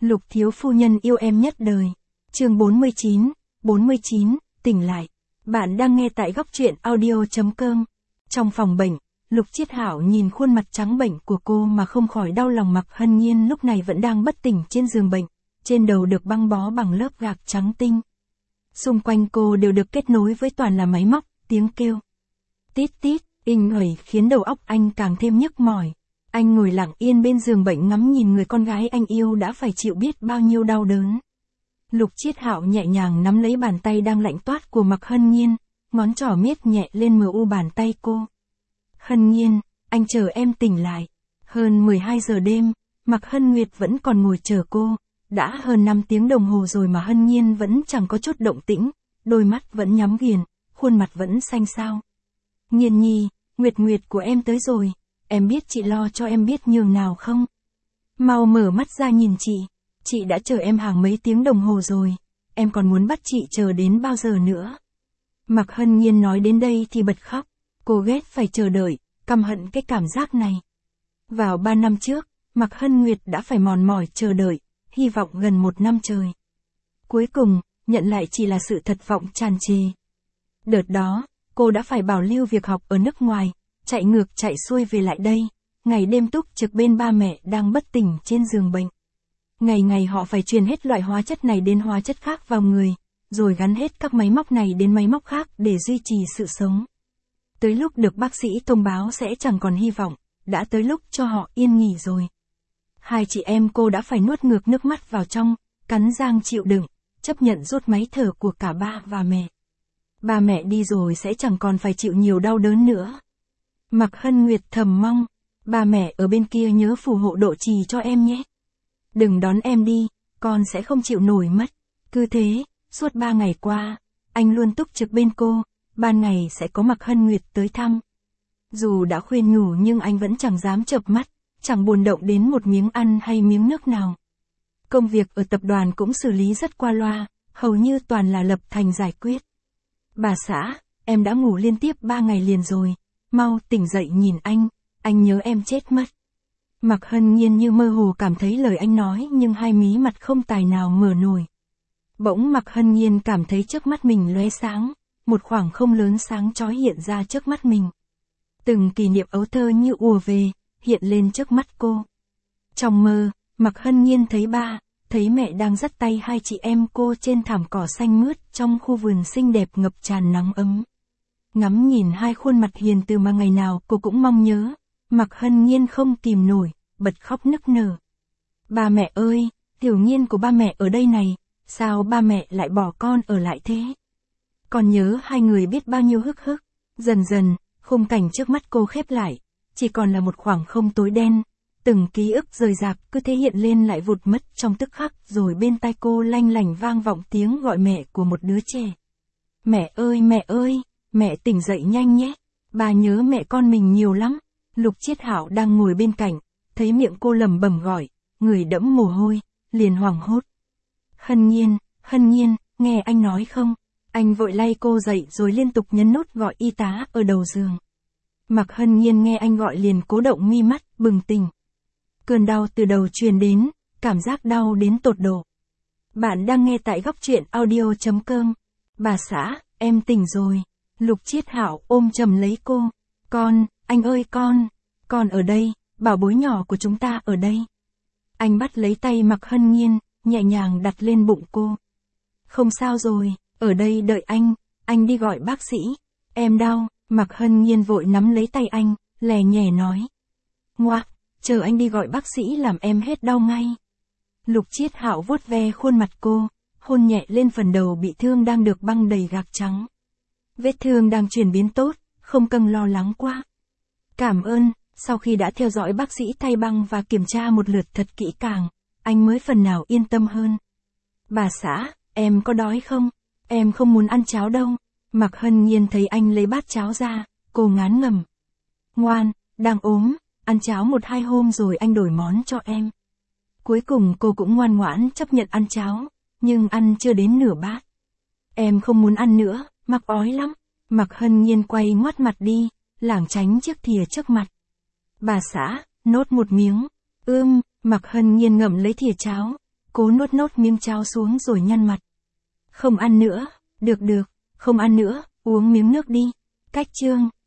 Lục thiếu phu nhân yêu em nhất đời. Chương 49, tỉnh lại. Bạn đang nghe tại góc truyện audio.com. Trong phòng bệnh, Lục Chiết Hạo nhìn khuôn mặt trắng bệnh của cô mà không khỏi đau lòng. Mạc Hân Nhiên lúc này vẫn đang bất tỉnh trên giường bệnh, trên đầu được băng bó bằng lớp gạc trắng tinh. Xung quanh cô đều được kết nối với toàn là máy móc, tiếng kêu tít tít, inh ỏi khiến đầu óc anh càng thêm nhức mỏi. Anh ngồi lặng yên bên giường bệnh ngắm nhìn người con gái anh yêu đã phải chịu biết bao nhiêu đau đớn. Lục Chiết Hạo nhẹ nhàng nắm lấy bàn tay đang lạnh toát của Mạc Hân Nhiên, ngón trỏ miết nhẹ lên mu bàn tay cô. Hân Nhiên, anh chờ em tỉnh lại. Hơn 12 giờ đêm, Mạc Hân Nguyệt vẫn còn ngồi chờ cô. Đã hơn 5 tiếng đồng hồ rồi mà Hân Nhiên vẫn chẳng có chút động tĩnh, đôi mắt vẫn nhắm nghiền, khuôn mặt vẫn xanh xao. Nhiên nhi, Nguyệt của em tới rồi, em biết chị lo cho em biết nhường nào không? Mau mở mắt ra nhìn chị đã chờ em hàng mấy tiếng đồng hồ rồi, em còn muốn bắt chị chờ đến bao giờ nữa? Mạc Hân Nhiên nói đến đây thì bật khóc, cô ghét phải chờ đợi, căm hận cái cảm giác này. Vào 3 năm trước, Mạc Hân Nguyệt đã phải mòn mỏi chờ đợi, hy vọng gần 1 năm trời. Cuối cùng, nhận lại chỉ là sự thất vọng tràn trề. Đợt đó, cô đã phải bảo lưu việc học ở nước ngoài, chạy ngược chạy xuôi về lại đây, ngày đêm túc trực bên ba mẹ đang bất tỉnh trên giường bệnh. Ngày ngày họ phải truyền hết loại hóa chất này đến hóa chất khác vào người, rồi gắn hết các máy móc này đến máy móc khác để duy trì sự sống. Tới lúc được bác sĩ thông báo sẽ chẳng còn hy vọng, đã tới lúc cho họ yên nghỉ rồi. Hai chị em cô đã phải nuốt ngược nước mắt vào trong, cắn răng chịu đựng, chấp nhận rút máy thở của cả ba và mẹ. Ba mẹ đi rồi sẽ chẳng còn phải chịu nhiều đau đớn nữa. Mạc Hân Nguyệt thầm mong, ba mẹ ở bên kia nhớ phù hộ độ trì cho em nhé. Đừng đón em đi, con sẽ không chịu nổi mất. Cứ thế, suốt 3 ngày qua, anh luôn túc trực bên cô, ban ngày sẽ có Mạc Hân Nguyệt tới thăm. Dù đã khuyên nhủ nhưng anh vẫn chẳng dám chợp mắt, chẳng buồn động đến một miếng ăn hay miếng nước nào. Công việc ở tập đoàn cũng xử lý rất qua loa, hầu như toàn là lập thành giải quyết. Bà xã, em đã ngủ liên tiếp 3 ngày liền rồi, mau tỉnh dậy nhìn anh nhớ em chết mất. Mạc Hân Nhiên như mơ hồ cảm thấy lời anh nói nhưng hai mí mặt không tài nào mở nổi. Bỗng Mạc Hân Nhiên cảm thấy trước mắt mình lóe sáng, một khoảng không lớn sáng chói hiện ra trước mắt mình. Từng kỷ niệm ấu thơ như ùa về, hiện lên trước mắt cô. Trong mơ, Mạc Hân Nhiên thấy mẹ đang dắt tay hai chị em cô trên thảm cỏ xanh mướt trong khu vườn xinh đẹp ngập tràn nắng ấm. Ngắm nhìn hai khuôn mặt hiền từ mà ngày nào cô cũng mong nhớ, Mạc Hân Nhiên không kìm nổi, bật khóc nức nở. Ba mẹ ơi, Tiểu Nhiên của ba mẹ ở đây này, sao ba mẹ lại bỏ con ở lại thế? Con nhớ hai người biết bao nhiêu hức hức. Dần dần, khung cảnh trước mắt cô khép lại, chỉ còn là một khoảng không tối đen. Từng ký ức rời rạc cứ thế hiện lên lại vụt mất trong tức khắc, rồi bên tai cô lanh lảnh vang vọng tiếng gọi mẹ của một đứa trẻ. Mẹ ơi, mẹ tỉnh dậy nhanh nhé, bà nhớ mẹ con mình nhiều lắm. Lục Chiết Hạo đang ngồi bên cạnh, thấy miệng cô lẩm bẩm gọi, người đẫm mồ hôi, liền hoảng hốt. Hân Nhiên, nghe anh nói không? Anh vội lay cô dậy rồi liên tục nhấn nút gọi y tá ở đầu giường. Mạc Hân Nhiên nghe anh gọi liền cố động mi mắt, bừng tỉnh. Cơn đau từ đầu truyền đến, cảm giác đau đến tột độ. Bạn đang nghe tại góc truyện audio.com. Bà xã, em tỉnh rồi. Lục Chiết Hạo ôm chầm lấy cô. Anh ơi con ở đây, bảo bối nhỏ của chúng ta ở đây. Anh bắt lấy tay Mạc Hân Nhiên, nhẹ nhàng đặt lên bụng cô. Không sao rồi, ở đây đợi anh đi gọi bác sĩ. Em đau, Mạc Hân Nhiên vội nắm lấy tay anh, lè nhè nói. Ngoác, chờ anh đi gọi bác sĩ làm em hết đau ngay. Lục Chiết Hạo vuốt ve khuôn mặt cô, hôn nhẹ lên phần đầu bị thương đang được băng đầy gạc trắng. Vết thương đang chuyển biến tốt, không cần lo lắng quá. Cảm ơn, sau khi đã theo dõi bác sĩ thay băng và kiểm tra một lượt thật kỹ càng, anh mới phần nào yên tâm hơn. Bà xã, em có đói không? Em không muốn ăn cháo đâu. Mạc Hân Nhiên thấy anh lấy bát cháo ra, cô ngán ngẩm. Ngoan, đang ốm, ăn cháo 1-2 hôm rồi anh đổi món cho em. Cuối cùng cô cũng ngoan ngoãn chấp nhận ăn cháo, nhưng ăn chưa đến nửa bát. Em không muốn ăn nữa, Mạc ói lắm. Mạc Hân Nhiên quay ngoắt mặt đi, lảng tránh chiếc thìa trước mặt. Bà xã, nốt một miếng. Mạc Hân Nhiên ngậm lấy thìa cháo, cố nuốt nốt miếng cháo xuống rồi nhăn mặt. Không ăn nữa, được, không ăn nữa, uống miếng nước đi. Cách chương